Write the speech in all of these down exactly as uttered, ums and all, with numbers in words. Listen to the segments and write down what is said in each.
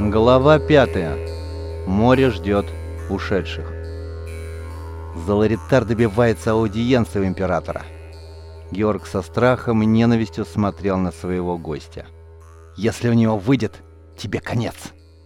Глава пятая. Море ждет ушедших. Заларитар добивается аудиенции у императора. Георг со страхом и ненавистью смотрел на своего гостя. «Если у него выйдет, тебе конец!»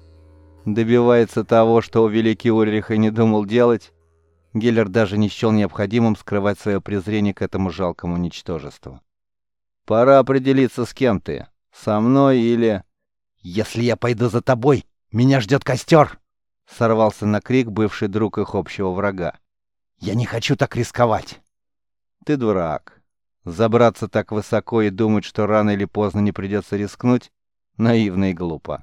Добивается того, что великий Ульрих и не думал делать. Геллер даже не счел необходимым скрывать свое презрение к этому жалкому ничтожеству. «Пора определиться, с кем ты. Со мной или...» «Если я пойду за тобой, меня ждет костер!» Сорвался на крик бывший друг их общего врага. «Я не хочу так рисковать!» «Ты дурак. Забраться так высоко и думать, что рано или поздно не придется рискнуть, наивно и глупо».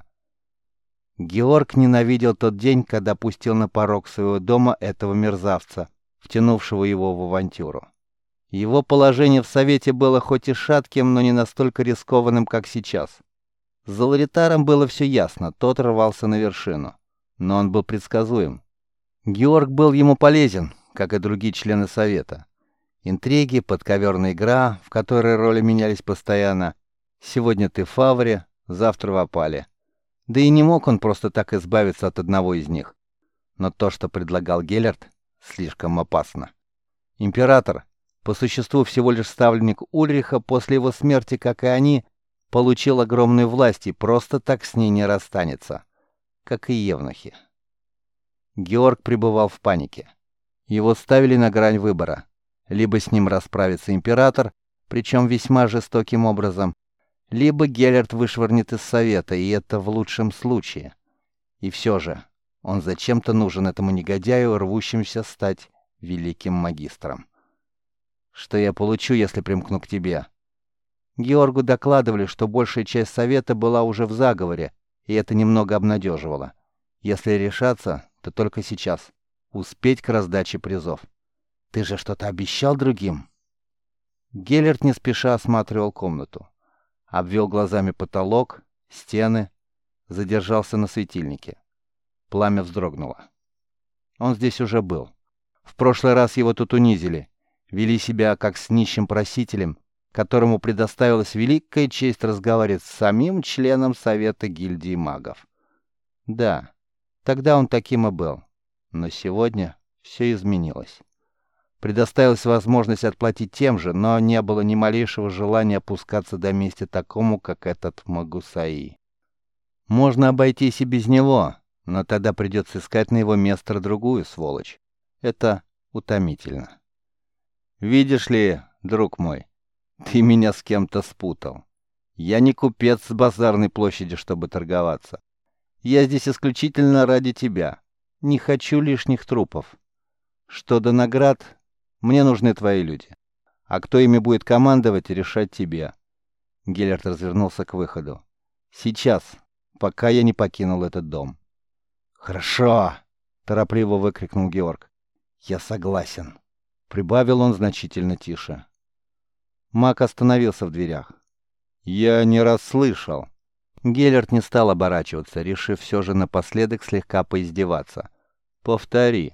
Георг ненавидел тот день, когда пустил на порог своего дома этого мерзавца, втянувшего его в авантюру. Его положение в Совете было хоть и шатким, но не настолько рискованным, как сейчас. С Заларитаром было все ясно, тот рвался на вершину. Но он был предсказуем. Георг был ему полезен, как и другие члены Совета. Интриги, подковерная игра, в которой роли менялись постоянно. Сегодня ты в фаворе, завтра в опале. Да и не мог он просто так избавиться от одного из них. Но то, что предлагал Геллерт, слишком опасно. Император, по существу всего лишь ставленник Ульриха, после его смерти, как и они, получил огромную власть и просто так с ней не расстанется, как и евнухи. Георг пребывал в панике. Его ставили на грань выбора. Либо с ним расправится император, причем весьма жестоким образом, либо Геллерт вышвырнет из Совета, и это в лучшем случае. И все же он зачем-то нужен этому негодяю, рвущимся стать великим магистром. «Что я получу, если примкну к тебе?» Георгу докладывали, что большая часть Совета была уже в заговоре, и это немного обнадеживало. Если решаться, то только сейчас. Успеть к раздаче призов. «Ты же что-то обещал другим?» Геллерт не спеша осматривал комнату. Обвел глазами потолок, стены, задержался на светильнике. Пламя вздрогнуло. Он здесь уже был. В прошлый раз его тут унизили, вели себя как с нищим просителем, которому предоставилась великая честь разговаривать с самим членом Совета гильдии магов. Да, тогда он таким и был. Но сегодня все изменилось. Предоставилась возможность отплатить тем же, но не было ни малейшего желания опускаться до мести такому, как этот Магусаи. Можно обойтись и без него, но тогда придется искать на его место другую сволочь. Это утомительно. «Видишь ли, друг мой, ты меня с кем-то спутал. Я не купец с базарной площади, чтобы торговаться. Я здесь исключительно ради тебя. Не хочу лишних трупов. Что до наград, мне нужны твои люди. А кто ими будет командовать, решать тебе». Геллерт развернулся к выходу. «Сейчас, пока я не покинул этот дом». «Хорошо!» — торопливо выкрикнул Георг. «Я согласен», — прибавил он значительно тише. Маг остановился в дверях. «Я не расслышал». Геллерт не стал оборачиваться, решив все же напоследок слегка поиздеваться. «Повтори».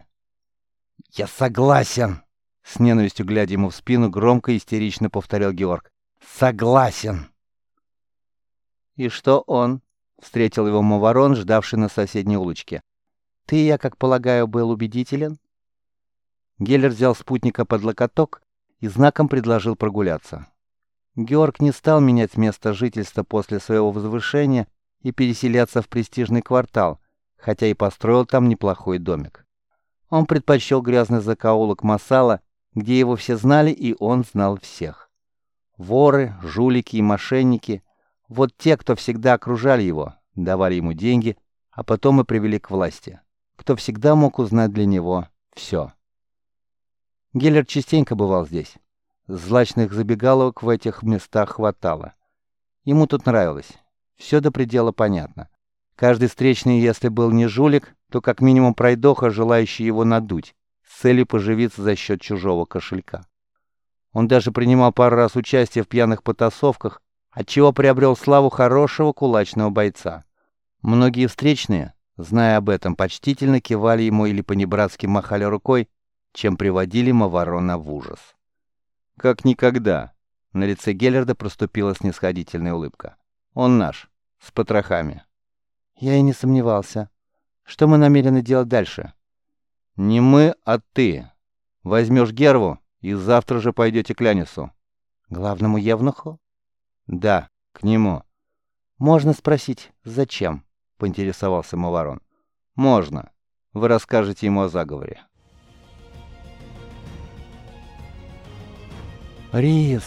«Я согласен!» С ненавистью глядя ему в спину, громко и истерично повторил Георг. «Согласен!» «И что он?» — встретил его Маварон, ждавший на соседней улочке. «Ты, я как полагаю, был убедителен?» Геллерт взял спутника под локоток и знаком предложил прогуляться. Георг не стал менять место жительства после своего возвышения и переселяться в престижный квартал, хотя и построил там неплохой домик. Он предпочел грязный закоулок Масала, где его все знали, и он знал всех. Воры, жулики и мошенники — вот те, кто всегда окружали его, давали ему деньги, а потом и привели к власти, кто всегда мог узнать для него все. Геллерт частенько бывал здесь. Злачных забегаловок в этих местах хватало. Ему тут нравилось. Все до предела понятно. Каждый встречный, если был не жулик, то как минимум пройдоха, желающий его надуть, с целью поживиться за счет чужого кошелька. Он даже принимал пару раз участие в пьяных потасовках, отчего приобрел славу хорошего кулачного бойца. Многие встречные, зная об этом, почтительно кивали ему или понебратски махали рукой, чем приводили Маварона в ужас. «Как никогда!» — на лице Геллерда проступила снисходительная улыбка. «Он наш, с потрохами». Я и не сомневался. Что мы намерены делать дальше? Не мы, а ты. Возьмешь Герву и завтра же пойдете к Лянису. Главному евнуху? Да, к нему. Можно спросить, зачем? Поинтересовался Маварон. Можно. Вы расскажете ему о заговоре. Рис!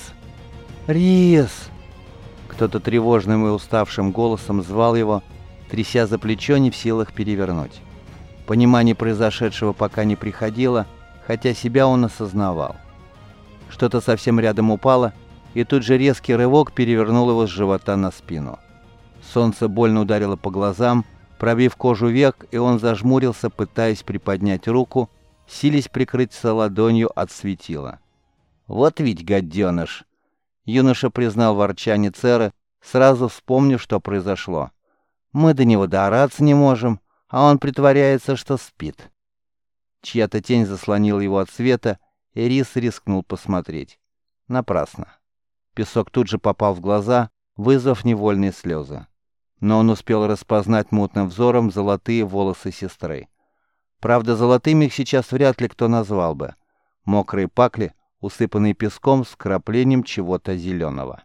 Рис! Кто-то тревожным и уставшим голосом звал его, тряся за плечо, не в силах перевернуть. Понимание произошедшего пока не приходило, хотя себя он осознавал. Что-то совсем рядом упало, и тут же резкий рывок перевернул его с живота на спину. Солнце больно ударило по глазам, пробив кожу век, и он зажмурился, пытаясь приподнять руку, силясь прикрыться ладонью от светила. «Вот ведь гаденыш!» Юноша признал ворчание Церы, сразу вспомнив, что произошло. «Мы до него доораться не можем, а он притворяется, что спит». Чья-то тень заслонила его от света, и Рис рискнул посмотреть. Напрасно. Песок тут же попал в глаза, вызвав невольные слезы. Но он успел распознать мутным взором золотые волосы сестры. Правда, золотыми их сейчас вряд ли кто назвал бы. Мокрые пакли, усыпанные песком с краплением чего-то зеленого.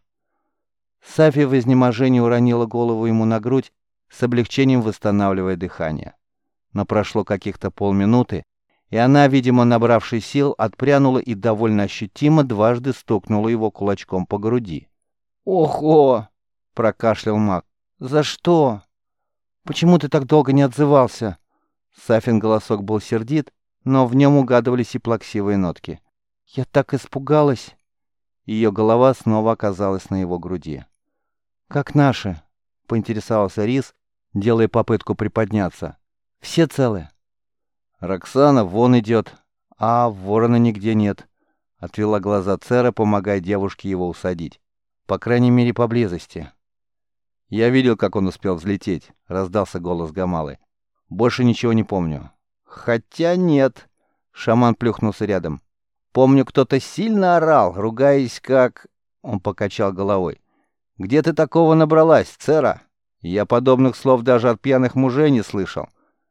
Сафи в изнеможении уронила голову ему на грудь, с облегчением восстанавливая дыхание. Но прошло каких-то полминуты, и она, видимо, набравшись сил, отпрянула и довольно ощутимо дважды стукнула его кулачком по груди. «Ого!» — прокашлял маг. «За что? Почему ты так долго не отзывался?» Сафин голосок был сердит, но в нем угадывались и плаксивые нотки. «Я так испугалась!» Ее голова снова оказалась на его груди. «Как наши?» — поинтересовался Рис, делая попытку приподняться. «Все целы?» «Роксана вон идет, а ворона нигде нет», — отвела глаза Цера, помогая девушке его усадить. «По крайней мере, поблизости». «Я видел, как он успел взлететь», — раздался голос Гамалы. «Больше ничего не помню». «Хотя нет», — шаман плюхнулся рядом. «Помню, кто-то сильно орал, ругаясь как...» Он покачал головой. «Где ты такого набралась, Цера? Я подобных слов даже от пьяных мужей не слышал».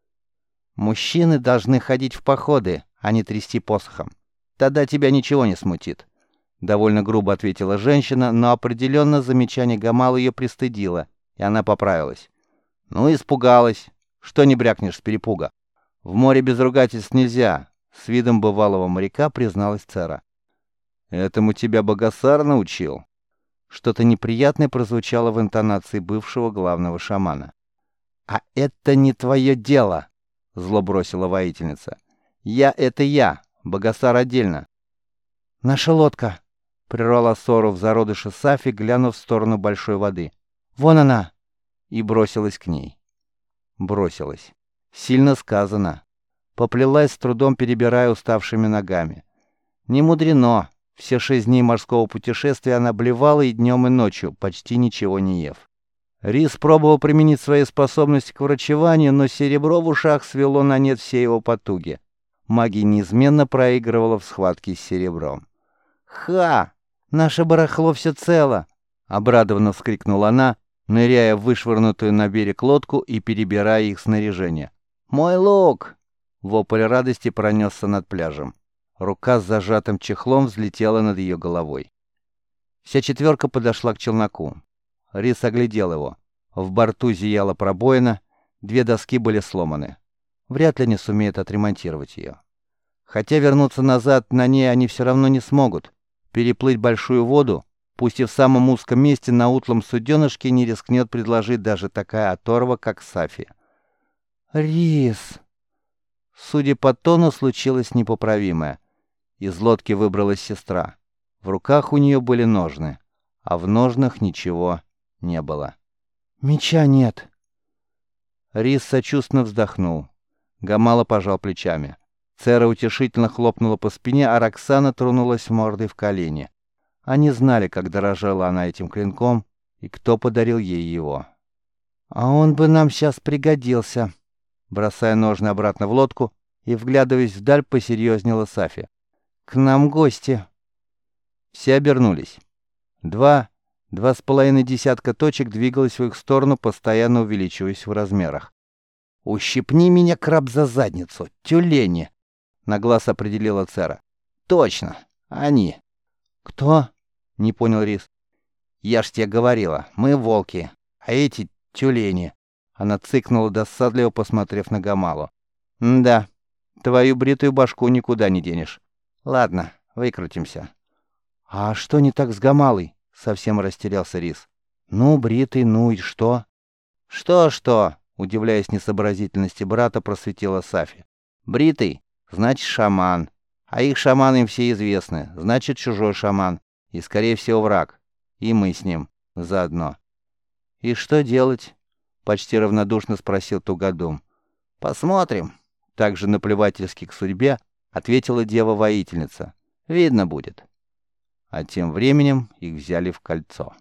«Мужчины должны ходить в походы, а не трясти посохом. Тогда тебя ничего не смутит», — довольно грубо ответила женщина, но определенно замечание Гамалы ее пристыдило, и она поправилась. «Ну, испугалась. Что не брякнешь с перепуга? В море без ругательств нельзя», — с видом бывалого моряка призналась Цера. «Этому тебя Богасар научил?» Что-то неприятное прозвучало в интонации бывшего главного шамана. «А это не твое дело», — зло бросила воительница. «Я — это я, Богасар отдельно». «Наша лодка», — прервала ссору в зародыше Сафи, глянув в сторону большой воды. «Вон она!» И бросилась к ней. Бросилась. Сильно сказано. Поплелась, с трудом перебирая уставшими ногами. Не мудрено. Все шесть дней морского путешествия она блевала и днем, и ночью, почти ничего не ев. Рис пробовал применить свои способности к врачеванию, но серебро в ушах свело на нет все его потуги. Магия неизменно проигрывала в схватке с серебром. «Ха! Наше барахло все цело!» — обрадованно вскрикнула она, ныряя в вышвырнутую на берег лодку и перебирая их снаряжение. «Мой лук!» — вопль радости пронесся над пляжем. Рука с зажатым чехлом взлетела над ее головой. Вся четверка подошла к челноку. Рис оглядел его. В борту зияла пробоина, две доски были сломаны. Вряд ли они сумеют отремонтировать ее. Хотя вернуться назад на ней они все равно не смогут. Переплыть большую воду, пусть и в самом узком месте на утлом суденышке, не рискнет предложить даже такая оторва, как Сафи. «Рис!» Судя по тону, случилось непоправимое. Из лодки выбралась сестра. В руках у нее были ножны, а в ножнах ничего не было. «Меча нет!» Рис сочувственно вздохнул. Гамала пожал плечами. Цера утешительно хлопнула по спине, а Роксана тронулась мордой в колени. Они знали, как дорожила она этим клинком и кто подарил ей его. «А он бы нам сейчас пригодился!» Бросая ножны обратно в лодку и вглядываясь вдаль, посерьезнела Сафи. «К нам гости!» Все обернулись. Два Два с половиной десятка точек двигалось в их сторону, постоянно увеличиваясь в размерах. «Ущипни меня, краб, за задницу! Тюлени!» — на глаз определила Цера. «Точно! Они!» «Кто?» — не понял Рис. «Я ж тебе говорила, мы волки, а эти тюлени!» Она цыкнула, досадливо посмотрев на Гамалу. «Да, твою бритую башку никуда не денешь. Ладно, выкрутимся». «А что не так с Гамалой?» — совсем растерялся Рис. «Ну, бритый, ну и что?» «Что-что?» — удивляясь несообразительности брата, просветила Сафи. «Бритый, значит, шаман. А их шаманы им все известны. Значит, чужой шаман. И, скорее всего, враг. И мы с ним заодно». «И что делать?» — почти равнодушно спросил Тугодум. «Посмотрим». Также наплевательски к судьбе ответила дева-воительница. «Видно будет». А тем временем их взяли в кольцо.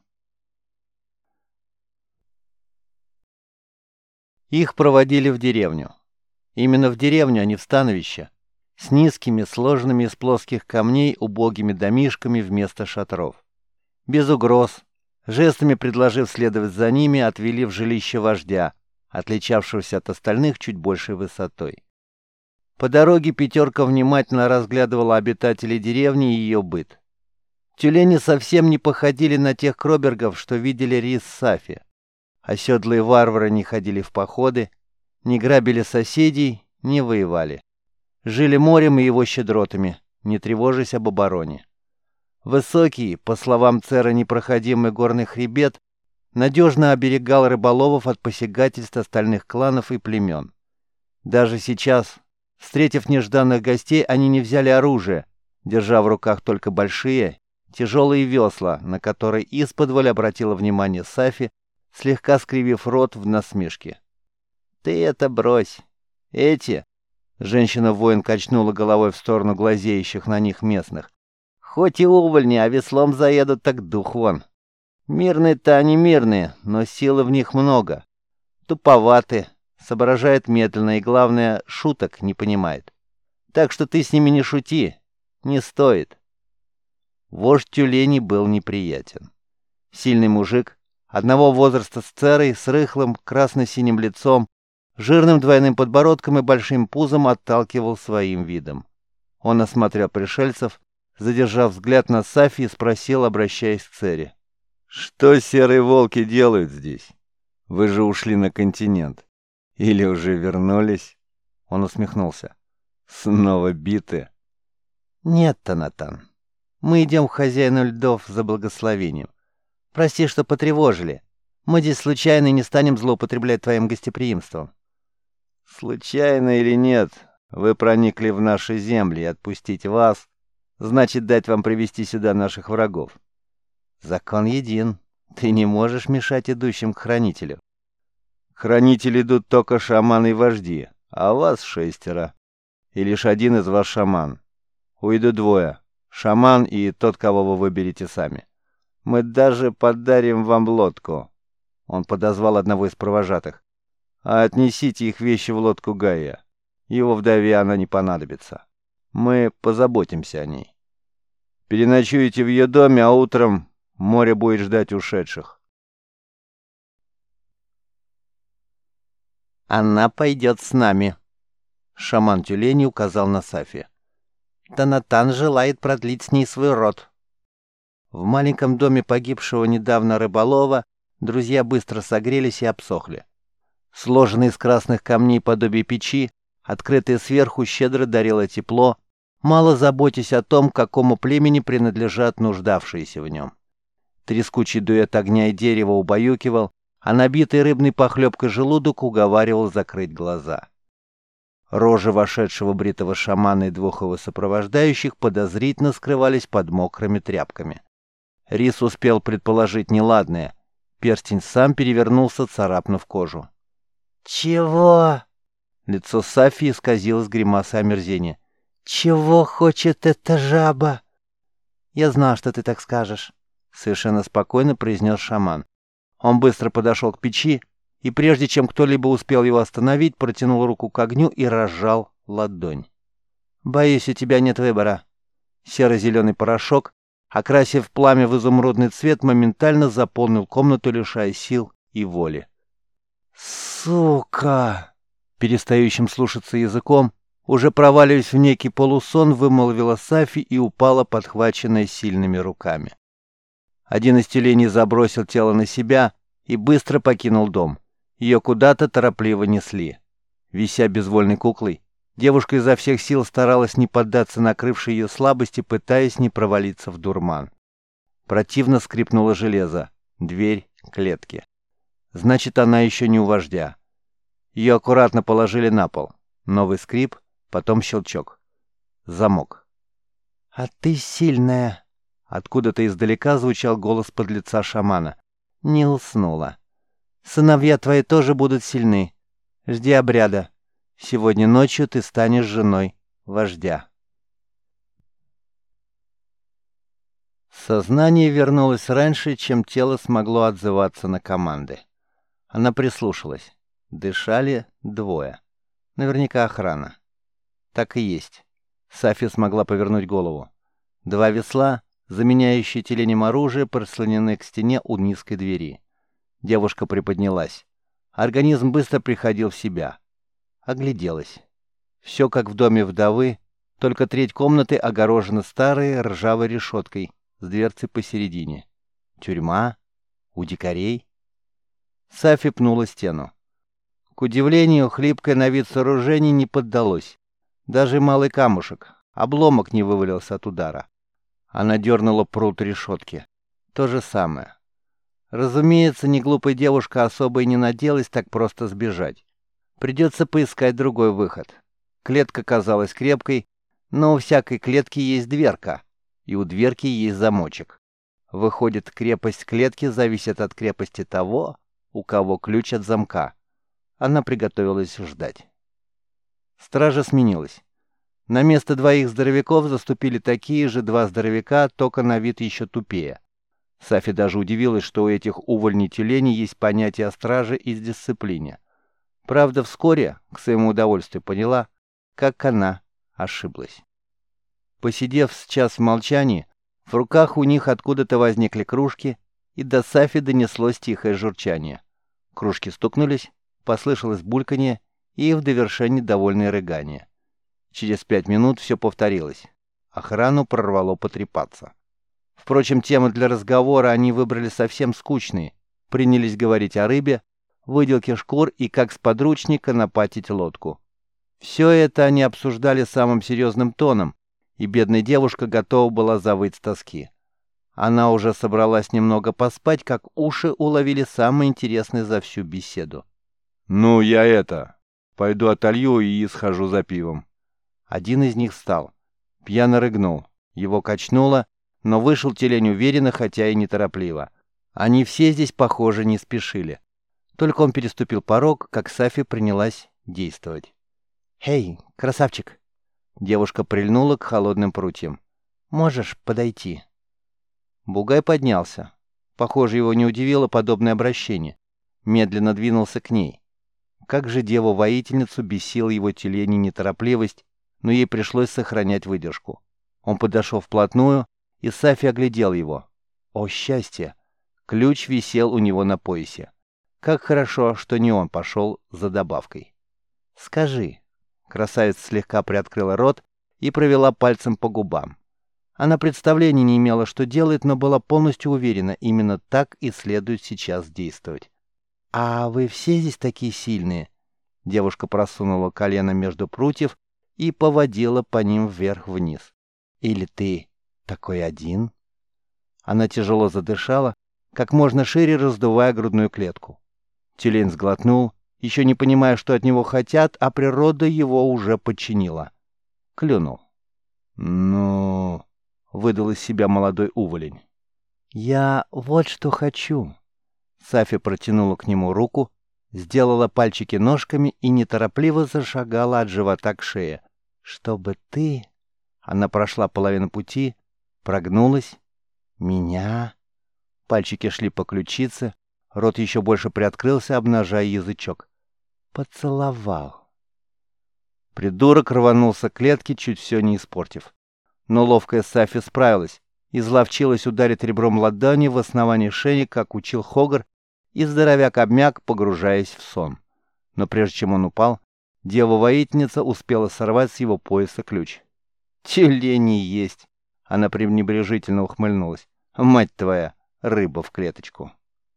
Их проводили в деревню. Именно в деревню, а не в становище. С низкими, сложенными из плоских камней убогими домишками вместо шатров. Без угроз, жестами предложив следовать за ними, отвели в жилище вождя, отличавшегося от остальных чуть большей высотой. По дороге пятерка внимательно разглядывала обитателей деревни и ее быт. Тюлени совсем не походили на тех кробергов, что видели Рис с Сафи. Оседлые варвары не ходили в походы, не грабили соседей, не воевали. Жили морем и его щедротами, не тревожась об обороне. Высокий, по словам Цера, непроходимый горный хребет надежно оберегал рыболовов от посягательств остальных кланов и племен. Даже сейчас, встретив нежданных гостей, они не взяли оружие, держа в руках только большие, тяжелые весла, на которые исподволь обратила внимание Сафи, слегка скривив рот в насмешке. «Ты это брось! Эти...» — женщина-воин качнула головой в сторону глазеющих на них местных. «Хоть и увольни, а веслом заедут, так дух вон. Мирные-то они мирные, но силы в них много. Туповаты, соображают медленно и, главное, шуток не понимает. Так что ты с ними не шути, не стоит». Вождь тюленей был неприятен. Сильный мужик, одного возраста с Церой, с рыхлым красно-синим лицом, жирным двойным подбородком и большим пузом отталкивал своим видом. Он осмотрел пришельцев, задержав взгляд на Сафи, и спросил, обращаясь к Цере. «Что серые волки делают здесь? Вы же ушли на континент. Или уже вернулись?» Он усмехнулся. «Снова биты?» «Нет, Танатан. Мы идем к хозяину льдов за благословением. Прости, что потревожили. Мы здесь случайно и не станем злоупотреблять твоим гостеприимством». «Случайно или нет, вы проникли в наши земли, и отпустить вас значит дать вам привести сюда наших врагов. Закон един. Ты не можешь мешать идущим к хранителю. К хранителю идут только шаманы и вожди, а вас шестеро. И лишь один из вас шаман. Уйдут двое. Шаман и тот, кого вы выберете сами. Мы даже подарим вам лодку». Он подозвал одного из провожатых. «А отнесите их вещи в лодку Гая. Его вдове она не понадобится. Мы позаботимся о ней. Переночуете в ее доме, а утром море будет ждать ушедших». «Она пойдет с нами», — шаман тюленей указал на Сафи. «Танатан желает продлить с ней свой род». В маленьком доме погибшего недавно рыболова друзья быстро согрелись и обсохли. Сложенный из красных камней подобие печи, открытая сверху, щедро дарила тепло, мало заботясь о том, какому племени принадлежат нуждавшиеся в нем. Трескучий дуэт огня и дерева убаюкивал, а набитый рыбной похлебкой желудок уговаривал закрыть глаза. Рожи вошедшего бритого шамана и двух его сопровождающих подозрительно скрывались под мокрыми тряпками. Рис успел предположить неладное. Перстень сам перевернулся, царапнув кожу. «Чего?» Лицо Сафи исказилось гримасой омерзения. «Чего хочет эта жаба?» «Я знал, что ты так скажешь», — совершенно спокойно произнес шаман. Он быстро подошел к печи и, прежде чем кто-либо успел его остановить, протянул руку к огню и разжал ладонь. «Боюсь, у тебя нет выбора». Серо-зеленый порошок окрасив пламя в изумрудный цвет, моментально заполнил комнату, лишая сил и воли. «Сука!» Перестающим слушаться языком, уже проваливаясь в некий полусон, вымолвила Сафи и упала, подхваченная сильными руками. Один из тюленей забросил тело на себя и быстро покинул дом. Ее куда-то торопливо несли. Вися безвольной куклой, девушка изо всех сил старалась не поддаться накрывшей ее слабости, пытаясь не провалиться в дурман. Противно скрипнуло железо. Дверь клетки. Значит, она еще не у вождя. Ее аккуратно положили на пол. Новый скрип, потом щелчок. Замок. «А ты сильная!» Откуда-то издалека звучал голос подлеца шамана. «Не уснула. Сыновья твои тоже будут сильны. Жди обряда. Сегодня ночью ты станешь женой вождя». Сознание вернулось раньше, чем тело смогло отзываться на команды. Она прислушалась. Дышали двое. Наверняка охрана. Так и есть. Сафи смогла повернуть голову. Два весла, заменяющие тюленям оружие, прислонены к стене у низкой двери. Девушка приподнялась. Организм быстро приходил в себя. Огляделась. Все как в доме вдовы, только треть комнаты огорожена старой ржавой решеткой с дверцей посередине. Тюрьма? У дикарей? Сафи пнула стену. К удивлению, хлипкое на вид сооружение не поддалось. Даже малый камушек, обломок не вывалился от удара. Она дернула прут решетки. То же самое. Разумеется, неглупая девушка особо и не надеялась так просто сбежать. Придется поискать другой выход. Клетка казалась крепкой, но у всякой клетки есть дверка, и у дверки есть замочек. Выходит, крепость клетки зависит от крепости того, у кого ключ от замка. Она приготовилась ждать. Стража сменилась. На место двоих здоровяков заступили такие же два здоровяка, только на вид еще тупее. Сафи даже удивилась, что у этих увольней тюленей есть понятие о страже и дисциплине. Правда, вскоре, к своему удовольствию, поняла, как она ошиблась. Посидев с час в молчании, в руках у них откуда-то возникли кружки, и до Сафи донеслось тихое журчание. Кружки стукнулись, послышалось бульканье и в довершении довольное рыгание. Через пять минут все повторилось. Охрану прорвало потрепаться. Впрочем, темы для разговора они выбрали совсем скучные. Принялись говорить о рыбе, выделке шкур и как с подручника напатить лодку. Все это они обсуждали самым серьезным тоном, и бедная девушка готова была завыть с тоски. Она уже собралась немного поспать, как уши уловили самое интересное за всю беседу. «Ну, я это... пойду отолью и схожу за пивом». Один из них встал. Пьяно рыгнул. Его качнуло, но вышел тюлень уверенно, хотя и неторопливо. Они все здесь, похоже, не спешили. Только он переступил порог, как Сафи принялась действовать. «Эй, красавчик!» Девушка прильнула к холодным прутьям. «Можешь подойти?» Бугай поднялся. Похоже, его не удивило подобное обращение. Медленно двинулся к ней. Как же деву-воительницу бесила его тюлень и неторопливость, но ей пришлось сохранять выдержку. Он подошел вплотную, и Сафи оглядел его. О, счастье! Ключ висел у него на поясе. Как хорошо, что не он пошел за добавкой. «Скажи». Красавица слегка приоткрыла рот и провела пальцем по губам. Она представления не имела, что делает, но была полностью уверена, именно так и следует сейчас действовать. «А вы все здесь такие сильные?» Девушка просунула колено между прутьев и поводила по ним вверх-вниз. «Или ты такой один?» Она тяжело задышала, как можно шире раздувая грудную клетку. Тюлень сглотнул, еще не понимая, что от него хотят, а природа его уже подчинила. Клюнул. «Ну...» — выдал из себя молодой уволень. «Я вот что хочу». Сафи протянула к нему руку, сделала пальчики ножками и неторопливо зашагала от живота к шее. «Чтобы ты...» Она прошла половину пути, прогнулась. «Меня...» Пальчики шли по ключице, рот еще больше приоткрылся, обнажая язычок. «Поцеловал». Придурок рванулся к клетке, чуть все не испортив. Но ловкая Сафи справилась, изловчилась ударить ребром ладони в основание шеи, как учил Хогар, и здоровяк обмяк, погружаясь в сон. Но прежде чем он упал, дева-воительница успела сорвать с его пояса ключ. «Тюлени есть!» — она пренебрежительно ухмыльнулась. «Мать твоя, рыба в клеточку!»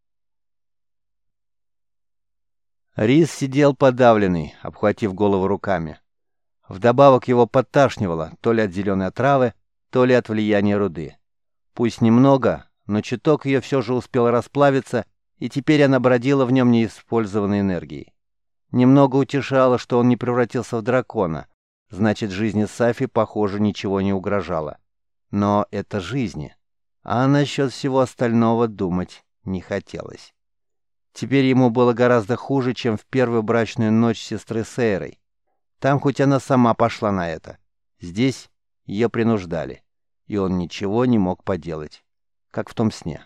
Рис сидел подавленный, обхватив голову руками. Вдобавок его подташнивало то ли от зеленой отравы, то ли от влияния руды. Пусть немного, но чуток ее все же успел расплавиться, и теперь она бродила в нем неиспользованной энергией. Немного утешало, что он не превратился в дракона, значит, жизни Сафи, похоже, ничего не угрожало. Но это жизни, а насчет всего остального думать не хотелось. Теперь ему было гораздо хуже, чем в первую брачную ночь с сестры Сейрой. Там хоть она сама пошла на это. Здесь ее принуждали, и он ничего не мог поделать, как в том сне.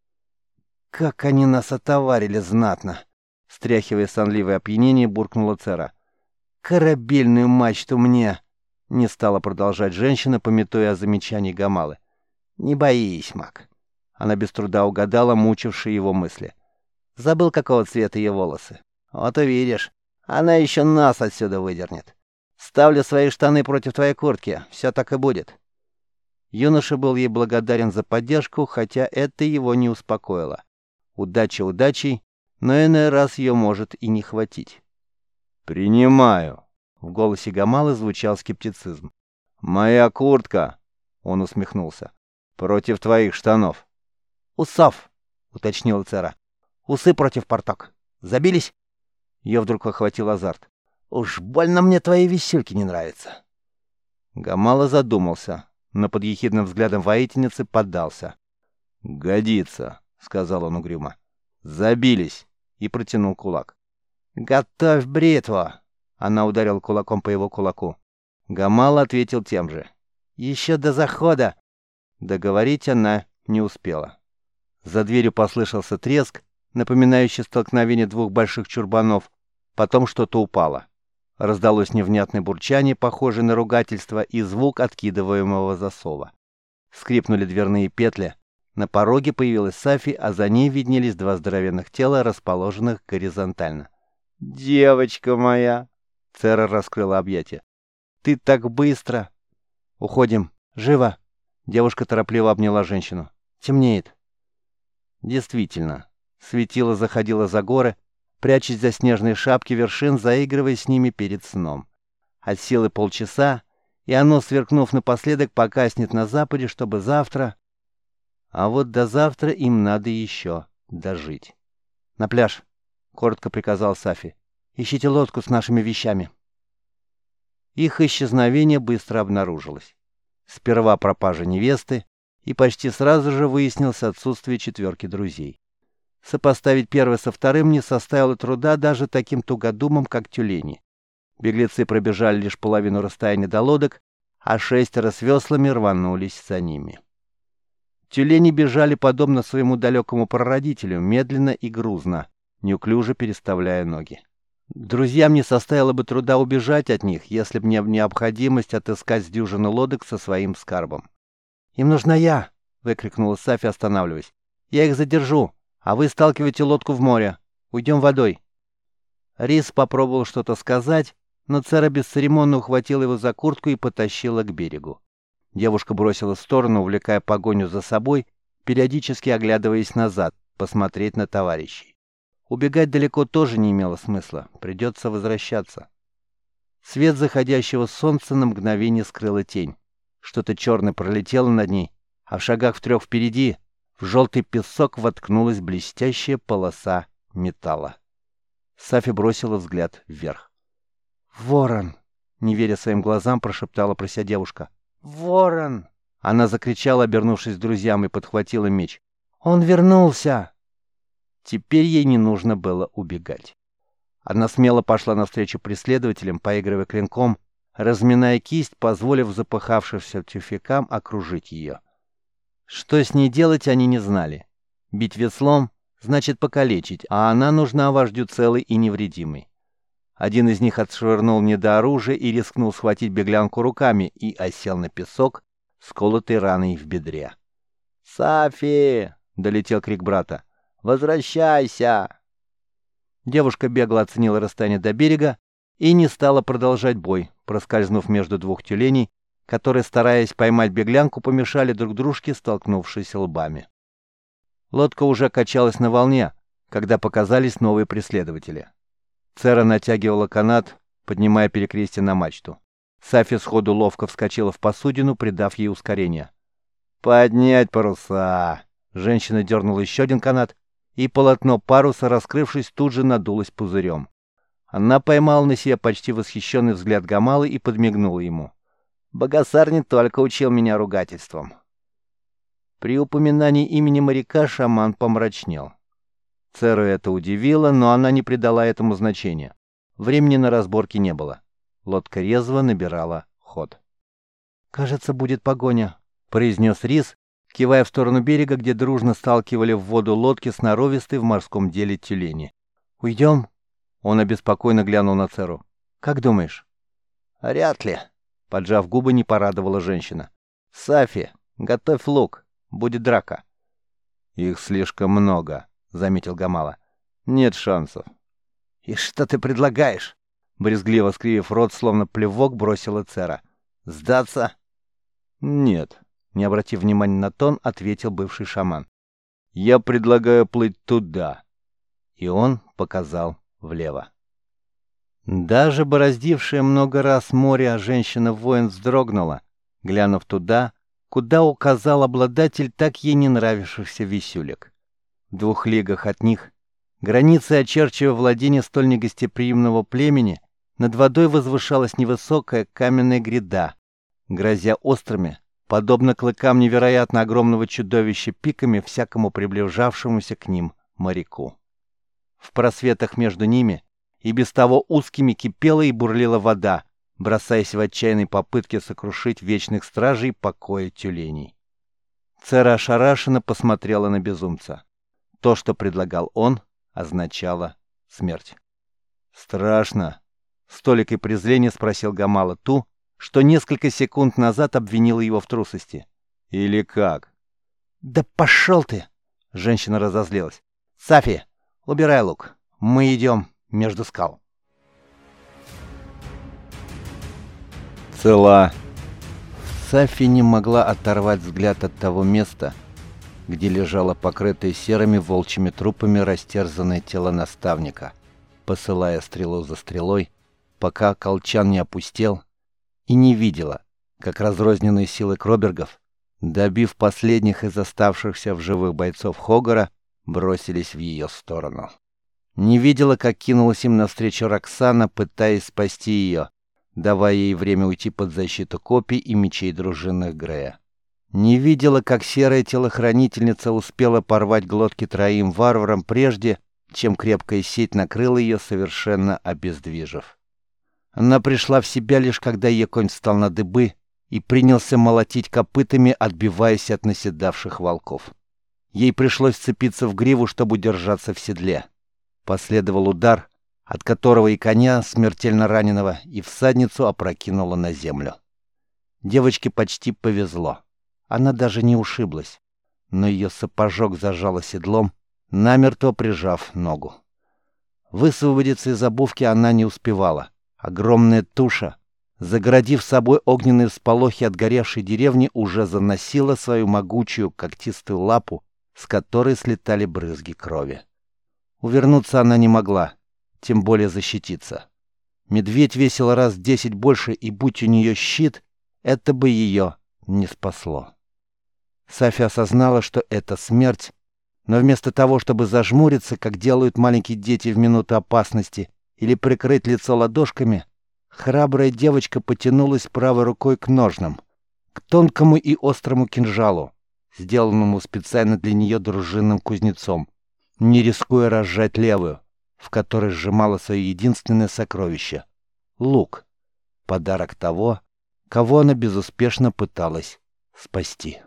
«Как они нас отоварили знатно!» — стряхивая сонливое опьянение, буркнула Цера. «Корабельную мачту мне!» — не стала продолжать женщина, памятуя о замечании Гамалы. «Не боись, маг!» — она без труда угадала мучившие его мысли. «Забыл, какого цвета ее волосы? Вот увидишь, она еще нас отсюда выдернет. Ставлю свои штаны против твоей куртки, все так и будет». Юноша был ей благодарен за поддержку, хотя это его не успокоило. Удача удачей, но иной раз ее может и не хватить. «Принимаю», — в голосе Гамалы звучал скептицизм. «Моя куртка», — он усмехнулся, — «против твоих штанов». «Усов», — уточнила Цера. «Усы против порток. Забились?» Ее вдруг охватил азарт. «Уж больно мне твои висюльки не нравятся». Гамала задумался, но под ехидным взглядом воительницы поддался. «Годится», — сказал он угрюмо. «Забились», — и протянул кулак. «Готовь бритву!» — она ударила кулаком по его кулаку. Гамала ответил тем же. «Еще до захода!» Договорить она не успела. За дверью послышался треск, напоминающий столкновение двух больших чурбанов. Потом что-то упало. Раздалось невнятное бурчание, похожее на ругательство, и звук откидываемого засова. Скрипнули дверные петли. На пороге появилась Сафи, а за ней виднелись два здоровенных тела, расположенных горизонтально. «Девочка моя!» — Цера раскрыла объятия. «Ты так быстро!» «Уходим! Живо!» Девушка торопливо обняла женщину. «Темнеет!» Действительно, светило заходило за горы, прячась за снежные шапки вершин, заигрывая с ними перед сном. От силы полчаса, и оно, сверкнув напоследок, погаснет на западе, чтобы завтра... А вот до завтра им надо еще дожить. «На пляж!» — коротко приказал Сафи. «Ищите лодку с нашими вещами». Их исчезновение быстро обнаружилось. Сперва пропажа невесты, и почти сразу же выяснилось отсутствие четверки друзей. Сопоставить первое со вторым не составило труда даже таким тугодумам, как тюлени. Беглецы пробежали лишь половину расстояния до лодок, а шестеро с веслами рванулись за ними. Тюлени бежали подобно своему далекому прародителю, медленно и грузно, неуклюже переставляя ноги. Друзьям не составило бы труда убежать от них, если б не необходимость отыскать с дюжину лодок со своим скарбом. «Им нужна я!» — выкрикнула Сафи, останавливаясь. «Я их задержу, а вы сталкиваете лодку в море. Уйдем водой». Рис попробовал что-то сказать, но Цера бесцеремонно ухватила его за куртку и потащила к берегу. Девушка бросила в сторону, увлекая погоню за собой, периодически оглядываясь назад, посмотреть на товарищей. Убегать далеко тоже не имело смысла, придется возвращаться. Свет заходящего солнца на мгновение скрыла тень. Что-то черное пролетело над ней, а в шагах в трех впереди в желтый песок воткнулась блестящая полоса металла. Сафи бросила взгляд вверх. «Ворон!» — не веря своим глазам, прошептала про себя девушка. «Ворон!» — она закричала, обернувшись к друзьям, и подхватила меч. «Он вернулся!» Теперь ей не нужно было убегать. Она смело пошла навстречу преследователям, поигрывая клинком, разминая кисть, позволив запыхавшимся тюфякам окружить ее. Что с ней делать, они не знали. Бить веслом значит покалечить, а она нужна вождю целой и невредимой. Один из них отшвырнул недооружие и рискнул схватить беглянку руками и осел на песок, сколотый раной в бедре. «Сафи!» — долетел крик брата. «Возвращайся!» Девушка бегло оценила расстояние до берега и не стала продолжать бой, проскользнув между двух тюленей, которые, стараясь поймать беглянку, помешали друг дружке, столкнувшись лбами. Лодка уже качалась на волне, когда показались новые преследователи. Цера натягивала канат, поднимая перекрестие на мачту. Сафи сходу ловко вскочила в посудину, придав ей ускорение. «Поднять паруса!» Женщина дернула еще один канат, и полотно паруса, раскрывшись, тут же надулось пузырем. Она поймала на себе почти восхищенный взгляд Гамалы и подмигнула ему. «Богасар не только учил меня ругательствам». При упоминании имени моряка шаман помрачнел. Церу это удивило, но она не придала этому значения. Времени на разборки не было. Лодка резво набирала ход. «Кажется, будет погоня», — произнес Рис, кивая в сторону берега, где дружно сталкивали в воду лодки сноровистой в морском деле тюлени. «Уйдем?» Он обеспокоенно глянул на Церу. «Как думаешь?» «Вряд ли», — поджав губы, не порадовала женщина. «Сафи, готовь лук, будет драка». «Их слишком много», — заметил Гамала. «Нет шансов». «И что ты предлагаешь?» Брезгливо скривив рот, словно плевок, бросила Цера. «Сдаться?» «Нет», — не обратив внимания на тон, ответил бывший шаман. «Я предлагаю плыть туда». И он показал влево. Даже бороздившая много раз море женщина-воин вздрогнула, глянув туда, куда указал обладатель так ей не нравившихся висюлек. В двух лигах от них, границы очерчивая владение столь негостеприимного племени, над водой возвышалась невысокая каменная гряда, грозя острыми, подобно клыкам невероятно огромного чудовища, пиками всякому приближавшемуся к ним моряку. В просветах между ними и без того узкими кипела и бурлила вода, бросаясь в отчаянной попытке сокрушить вечных стражей покоя тюленей. Цера ошарашенно посмотрела на безумца. То, что предлагал он, означало смерть. «Страшно?» — с толикой презрения спросил Гамала ту, что несколько секунд назад обвинила его в трусости. «Или как?» «Да пошел ты!» — женщина разозлилась. «Сафи, убирай лук. Мы идем между скал». «Цела». Сафи не могла оторвать взгляд от того места, где лежало покрытое серыми волчьими трупами растерзанное тело наставника, посылая стрелу за стрелой, пока колчан не опустел, и не видела, как разрозненные силы кробергов, добив последних из оставшихся в живых бойцов Хогора, бросились в ее сторону. Не видела, как кинулась им навстречу Роксана, пытаясь спасти ее, давая ей время уйти под защиту копий и мечей дружинных Грея. Не видела, как серая телохранительница успела порвать глотки троим варварам прежде, чем крепкая сеть накрыла ее, совершенно обездвижив. Она пришла в себя лишь когда ее конь встал на дыбы и принялся молотить копытами, отбиваясь от наседавших волков. Ей пришлось вцепиться в гриву, чтобы удержаться в седле. Последовал удар, от которого и коня, смертельно раненого, и всадницу опрокинуло на землю. Девочке почти повезло. Она даже не ушиблась, но ее сапожок зажало седлом, намертво прижав ногу. Высвободиться из обувки она не успевала. Огромная туша, загородив собой огненные всполохи от горевшей деревни, уже заносила свою могучую когтистую лапу, с которой слетали брызги крови. Увернуться она не могла, тем более защититься. Медведь весил раз в десять больше, и будь у нее щит, это бы ее не спасло. Сафи осознала, что это смерть, но вместо того, чтобы зажмуриться, как делают маленькие дети в минуту опасности, или прикрыть лицо ладошками, храбрая девочка потянулась правой рукой к ножнам, к тонкому и острому кинжалу, сделанному специально для нее дружинным кузнецом, не рискуя разжать левую, в которой сжимала свое единственное сокровище — лук, подарок того, кого она безуспешно пыталась спасти.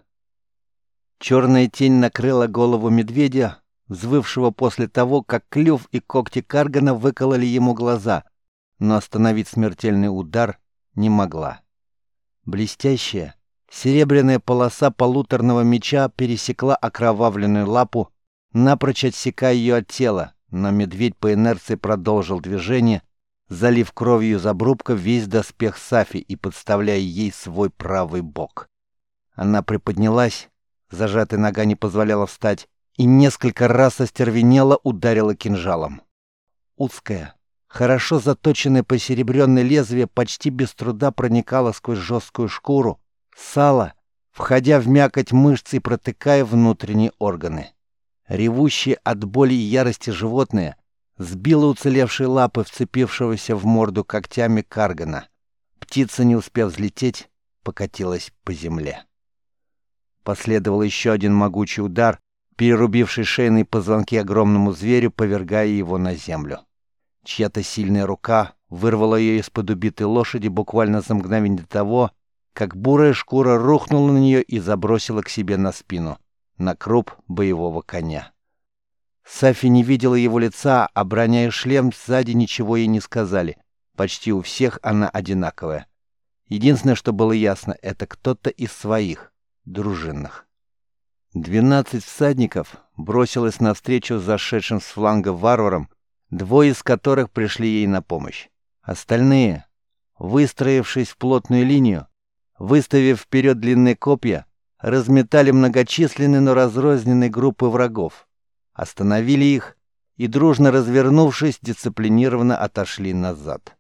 Черная тень накрыла голову медведя, взвывшего после того, как клюв и когти Каргана выкололи ему глаза, но остановить смертельный удар не могла. Блестящая, Серебряная полоса полуторного меча пересекла окровавленную лапу, напрочь отсекая ее от тела, но медведь по инерции продолжил движение, залив кровью из обрубка весь доспех Сафи и подставляя ей свой правый бок. Она приподнялась, зажатая нога не позволяла встать, и несколько раз остервенело ударила кинжалом. Узкое, хорошо заточенное посеребренное лезвие почти без труда проникало сквозь жесткую шкуру, сало, входя в мякоть мышц и протыкая внутренние органы. Ревущее от боли и ярости животное сбило уцелевшие лапы вцепившегося в морду когтями Каргана. Птица, не успев взлететь, покатилась по земле. Последовал еще один могучий удар, перерубивший шейные позвонки огромному зверю, повергая его на землю. Чья-то сильная рука вырвала ее из-под убитой лошади буквально за мгновение до того, как бурая шкура рухнула на нее и забросила к себе на спину, на круп боевого коня. Сафи не видела его лица, а броня и шлем сзади ничего ей не сказали. Почти у всех она одинаковая. Единственное, что было ясно, это кто-то из своих, дружинных. Двенадцать всадников бросилось навстречу зашедшим с фланга варварам, двое из которых пришли ей на помощь. Остальные, выстроившись в плотную линию, выставив вперед длинные копья, разметали многочисленные, но разрозненные группы врагов, остановили их и, дружно развернувшись, дисциплинированно отошли назад.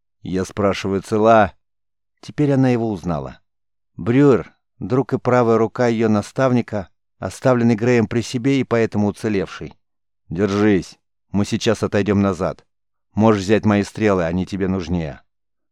Я спрашиваю, цела? Теперь она его узнала. Брюер, друг и правая рука ее наставника, оставленный Греем при себе и поэтому уцелевший. «Держись, мы сейчас отойдем назад. Можешь взять мои стрелы, они тебе нужнее».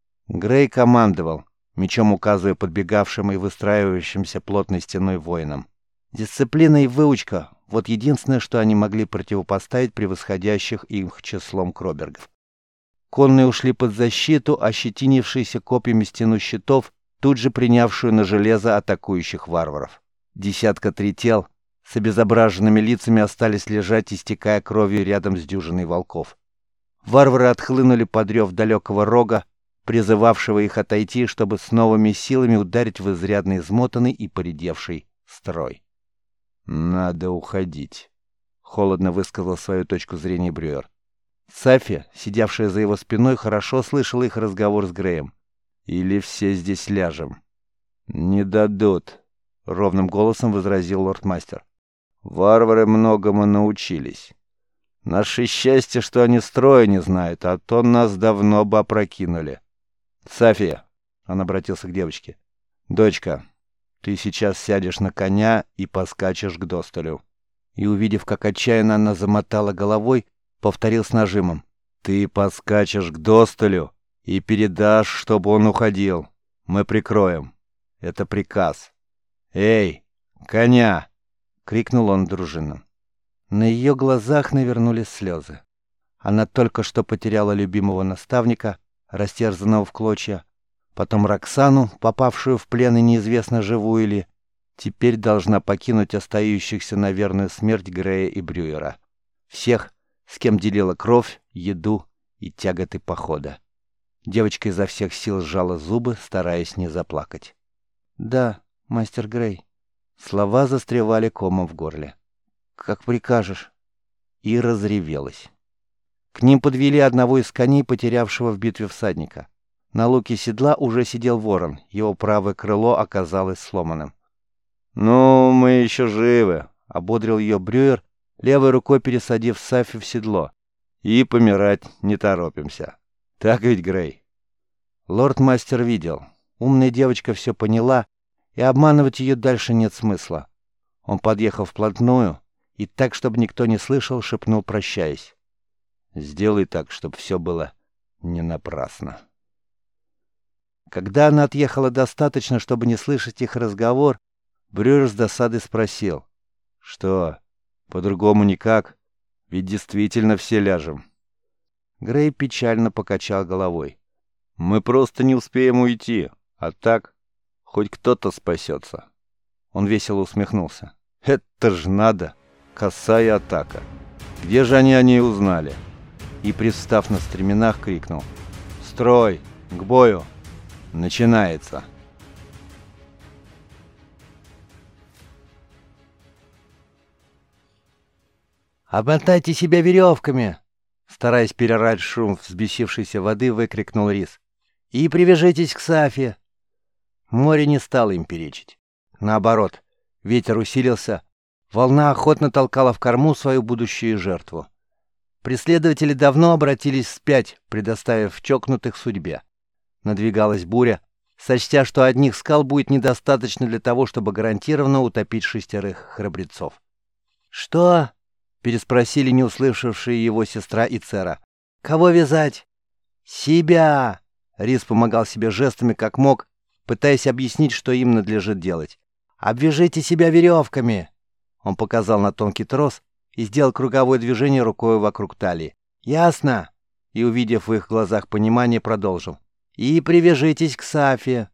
Грей командовал, мечом указывая подбегавшим и выстраивающимся плотной стеной воинам. Дисциплина и выучка — вот единственное, что они могли противопоставить превосходящих их числом кробергов. Конные ушли под защиту, ощетинившиеся копьями стену щитов, тут же принявшую на железо атакующих варваров. Десятка три тел с обезображенными лицами остались лежать, истекая кровью рядом с дюжиной волков. Варвары отхлынули под рев далекого рога, призывавшего их отойти, чтобы с новыми силами ударить в изрядно измотанный и поредевший строй. «Надо уходить», — холодно высказал свою точку зрения Брюер. Сафи, сидевшая за его спиной, хорошо слышала их разговор с Греем. «Или все здесь ляжем». «Не дадут», — ровным голосом возразил лорд-мастер. «Варвары многому научились. Наше счастье, что они строя не знают, а то нас давно бы опрокинули». «Сафия», — он обратился к девочке, — «дочка, ты сейчас сядешь на коня и поскачешь к Досталю». И, увидев, как отчаянно она замотала головой, повторил с нажимом: «Ты поскачешь к Досталю и передашь, чтобы он уходил. Мы прикроем. Это приказ. Эй, коня!» — крикнул он дружинам. На ее глазах навернулись слезы. Она только что потеряла любимого наставника, растерзанного в клочья, потом Роксану, попавшую в плен и неизвестно, живую ли, теперь должна покинуть остающихся на верную смерть Грея и Брюера. Всех, с кем делила кровь, еду и тяготы похода. Девочка изо всех сил сжала зубы, стараясь не заплакать. «Да, мастер Грей». Слова застревали комом в горле. «Как прикажешь». И разревелась. К ним подвели одного из коней, потерявшего в битве всадника. На луке седла уже сидел ворон, его правое крыло оказалось сломанным. «Ну, мы еще живы», — ободрил ее Брюер, левой рукой пересадив Сафи в седло. «И помирать не торопимся. Так ведь, Грей?» Лорд-мастер видел. Умная девочка все поняла, и обманывать ее дальше нет смысла. Он подъехал вплотную и так, чтобы никто не слышал, шепнул, прощаясь: «Сделай так, чтобы все было не напрасно». Когда она отъехала достаточно, чтобы не слышать их разговор, Брюер с досадой спросил: «Что, по-другому никак? Ведь действительно все ляжем». Грей печально покачал головой. «Мы просто не успеем уйти, а так хоть кто-то спасется». Он весело усмехнулся. «Это ж надо! Косая атака! Где же они о ней узнали?» И, привстав на стременах, крикнул: «Строй! К бою! Начинается!» «Обмотайте себя веревками!» Стараясь перерать шум взбесившейся воды, выкрикнул Рис. «И привяжитесь к Сафи!» Море не стало им перечить. Наоборот, ветер усилился, волна охотно толкала в корму свою будущую жертву. Преследователи давно обратились вспять, предоставив чокнутых судьбе. Надвигалась буря, сочтя, что одних скал будет недостаточно для того, чтобы гарантированно утопить шестерых храбрецов. «Что?» — переспросили не услышавшие его сестра и Цера. «Кого вязать?» «Себя!» — Рис помогал себе жестами как мог, пытаясь объяснить, что им надлежит делать. «Обвяжите себя веревками!» Он показал на тонкий трос и сделал круговое движение рукой вокруг талии. «Ясно!» И, увидев в их глазах понимание, продолжил. «И привяжитесь к Сафи!»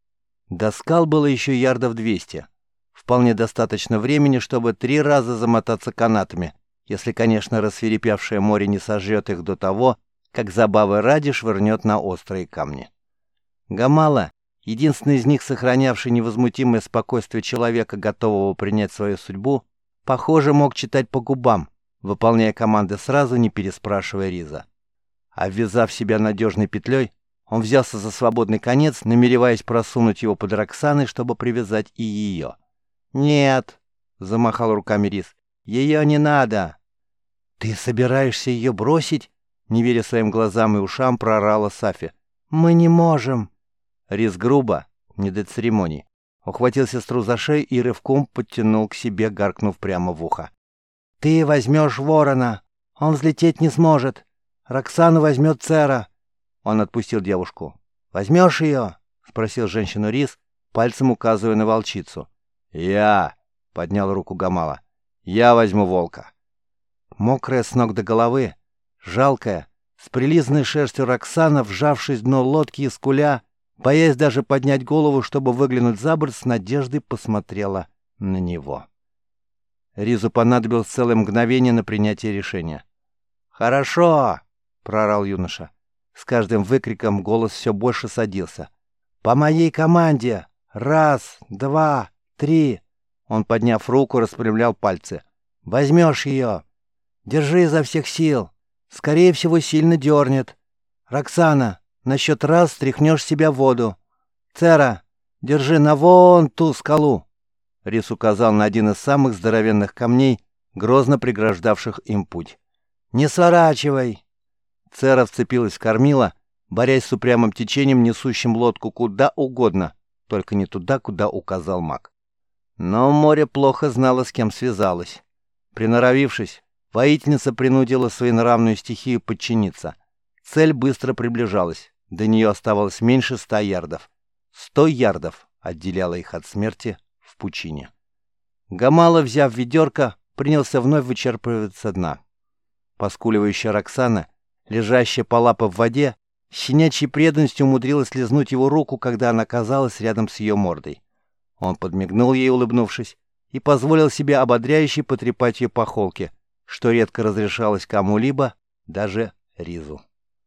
До скал было еще ярдов двести. Вполне достаточно времени, чтобы три раза замотаться канатами, если, конечно, рассвирепевшее море не сожжет их до того, как забавы ради швырнет на острые камни. Гамала, единственный из них, сохранявший невозмутимое спокойствие человека, готового принять свою судьбу, похоже, мог читать по губам, выполняя команды сразу, не переспрашивая Риза. Обвязав себя надежной петлей, он взялся за свободный конец, намереваясь просунуть его под Роксаной, чтобы привязать и ее. «Нет», — замахал руками Риз, — «ее не надо». «Ты собираешься ее бросить?» — не веря своим глазам и ушам, проорала Сафи. «Мы не можем». Риз грубо, не до церемоний, ухватил сестру за шею и рывком подтянул к себе, гаркнув прямо в ухо. «Ты возьмешь ворона, он взлететь не сможет. Роксану возьмет Цера». Он отпустил девушку. «Возьмешь ее?» — спросил женщину Риз, пальцем указывая на волчицу. «Я!» — поднял руку Гамала. «Я возьму волка». Мокрая с ног до головы, жалкая, с прилизанной шерстью Роксана, вжавшись в дно лодки и скуля, боясь даже поднять голову, чтобы выглянуть за борт, с надеждой посмотрела на него. Ризу понадобилось целое мгновение на принятие решения. «Хорошо!» — проорал юноша. С каждым выкриком голос все больше садился. «По моей команде! Раз, два, три!» Он, подняв руку, распрямлял пальцы. «Возьмешь ее! Держи изо всех сил! Скорее всего, сильно дернет! Роксана, на счет раз стряхнешь себя в воду! Цера, держи на вон ту скалу!» Рис указал на один из самых здоровенных камней, грозно преграждавших им путь. «Не сворачивай!» Цера вцепилась в кормила, борясь с упрямым течением, несущим лодку куда угодно, только не туда, куда указал маг. Но море плохо знало, с кем связалось. Приноровившись, воительница принудила своенравную стихию подчиниться. Цель быстро приближалась, до нее оставалось меньше ста ярдов. Сто ярдов отделяло их от смерти в пучине. Гамала, взяв ведерко, принялся вновь вычерпывать со дна. Поскуливающая Роксана, лежащая по лапы в воде, с щенячьей преданностью умудрилась лизнуть его руку, когда она оказалась рядом с ее мордой. Он подмигнул ей, улыбнувшись, и позволил себе ободряюще потрепать ее по холке, что редко разрешалось кому-либо, даже Ризу.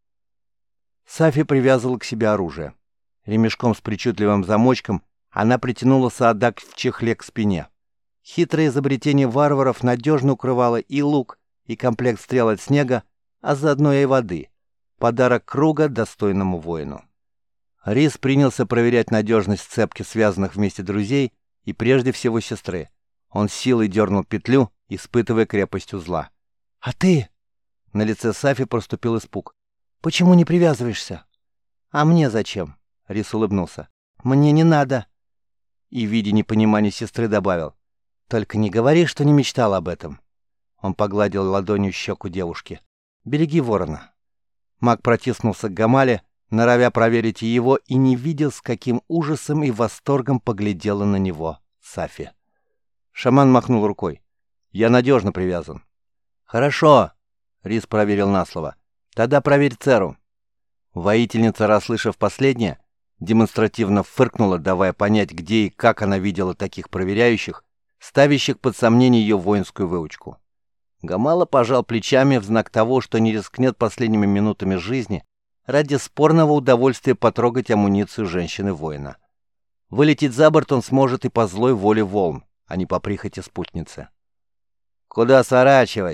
Сафи привязывала к себе оружие. Ремешком с причудливым замочком она притянула Саадак в чехле к спине. Хитрое изобретение варваров надежно укрывало и лук, и комплект стрел от снега, а заодно и воды. Подарок круга достойному воину. Рис принялся проверять надежность цепки связанных вместе друзей и прежде всего сестры. Он силой дернул петлю, испытывая крепость узла. «А ты?» На лице Сафи проступил испуг. «Почему не привязываешься?» «А мне зачем?» Рис улыбнулся. «Мне не надо». И, видя непонимание сестры, добавил. «Только не говори, что не мечтал об этом». Он погладил ладонью щеку девушки. «Береги ворона». Маг протиснулся к Гамале, норовя проверить и его, и не видел, с каким ужасом и восторгом поглядела на него Сафи. Шаман махнул рукой. «Я надежно привязан». «Хорошо», — Рис проверил на слово. «Тогда проверь Церу». Воительница, расслышав последнее, демонстративно фыркнула, давая понять, где и как она видела таких проверяющих, ставящих под сомнение ее воинскую выучку. Гамала пожал плечами в знак того, что не рискнет последними минутами жизни ради спорного удовольствия потрогать амуницию женщины-воина. Вылететь за борт он сможет и по злой воле волн, а не по прихоти спутницы. «Куда сворачивать?»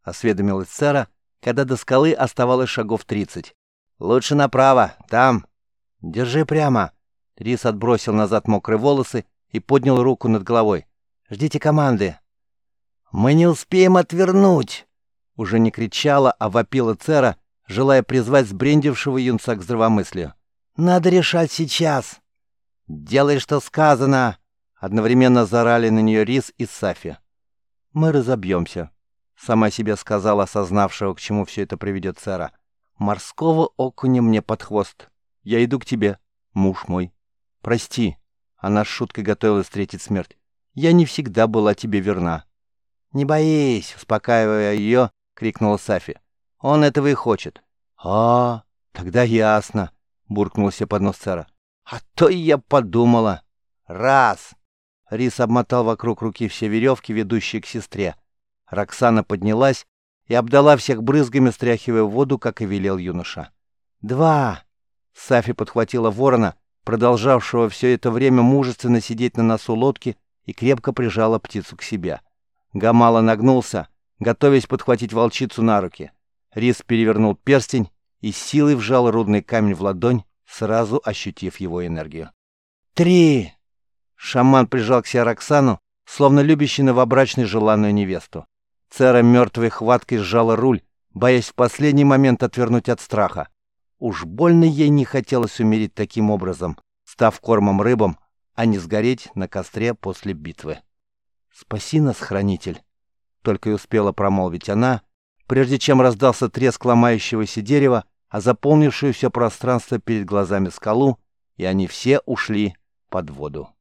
осведомилась Цера, когда до скалы оставалось шагов тридцать. «Лучше направо, там». «Держи прямо». Рис отбросил назад мокрые волосы и поднял руку над головой. «Ждите команды». «Мы не успеем отвернуть!» Уже не кричала, а вопила Цера, желая призвать сбрендившего юнца к здравомыслию. «Надо решать сейчас!» «Делай, что сказано!» Одновременно заорали на нее Рис и Сафи. «Мы разобьемся», — сама себе сказала, осознавшего, к чему все это приведет Цера. «Морского окуня мне под хвост. Я иду к тебе, муж мой. Прости». Она с шуткой готовилась встретить смерть. «Я не всегда была тебе верна». «Не боись», — успокаивая ее, крикнула Сафи. «Он этого и хочет». «А, тогда ясно», — буркнула себе под нос Цера. «А то и я подумала». «Раз!» Рис обмотал вокруг руки все веревки, ведущие к сестре. Роксана поднялась и обдала всех брызгами, стряхивая воду, как и велел юноша. «Два!» Сафи подхватила ворона, продолжавшего все это время мужественно сидеть на носу лодки, и крепко прижала птицу к себе. Гамала нагнулся, готовясь подхватить волчицу на руки. Рис перевернул перстень и силой вжал рудный камень в ладонь, сразу ощутив его энергию. «Три!» Шаман прижал к себе Роксану, словно любящий новобрачный желанную невесту. Цера мертвой хваткой сжала руль, боясь в последний момент отвернуть от страха. Уж больно ей не хотелось умереть таким образом, став кормом рыбам, а не сгореть на костре после битвы. «Спаси нас, хранитель!» — только и успела промолвить она, прежде чем раздался треск ломающегося дерева, а заполнившее все пространство перед глазами скалу, и они все ушли под воду.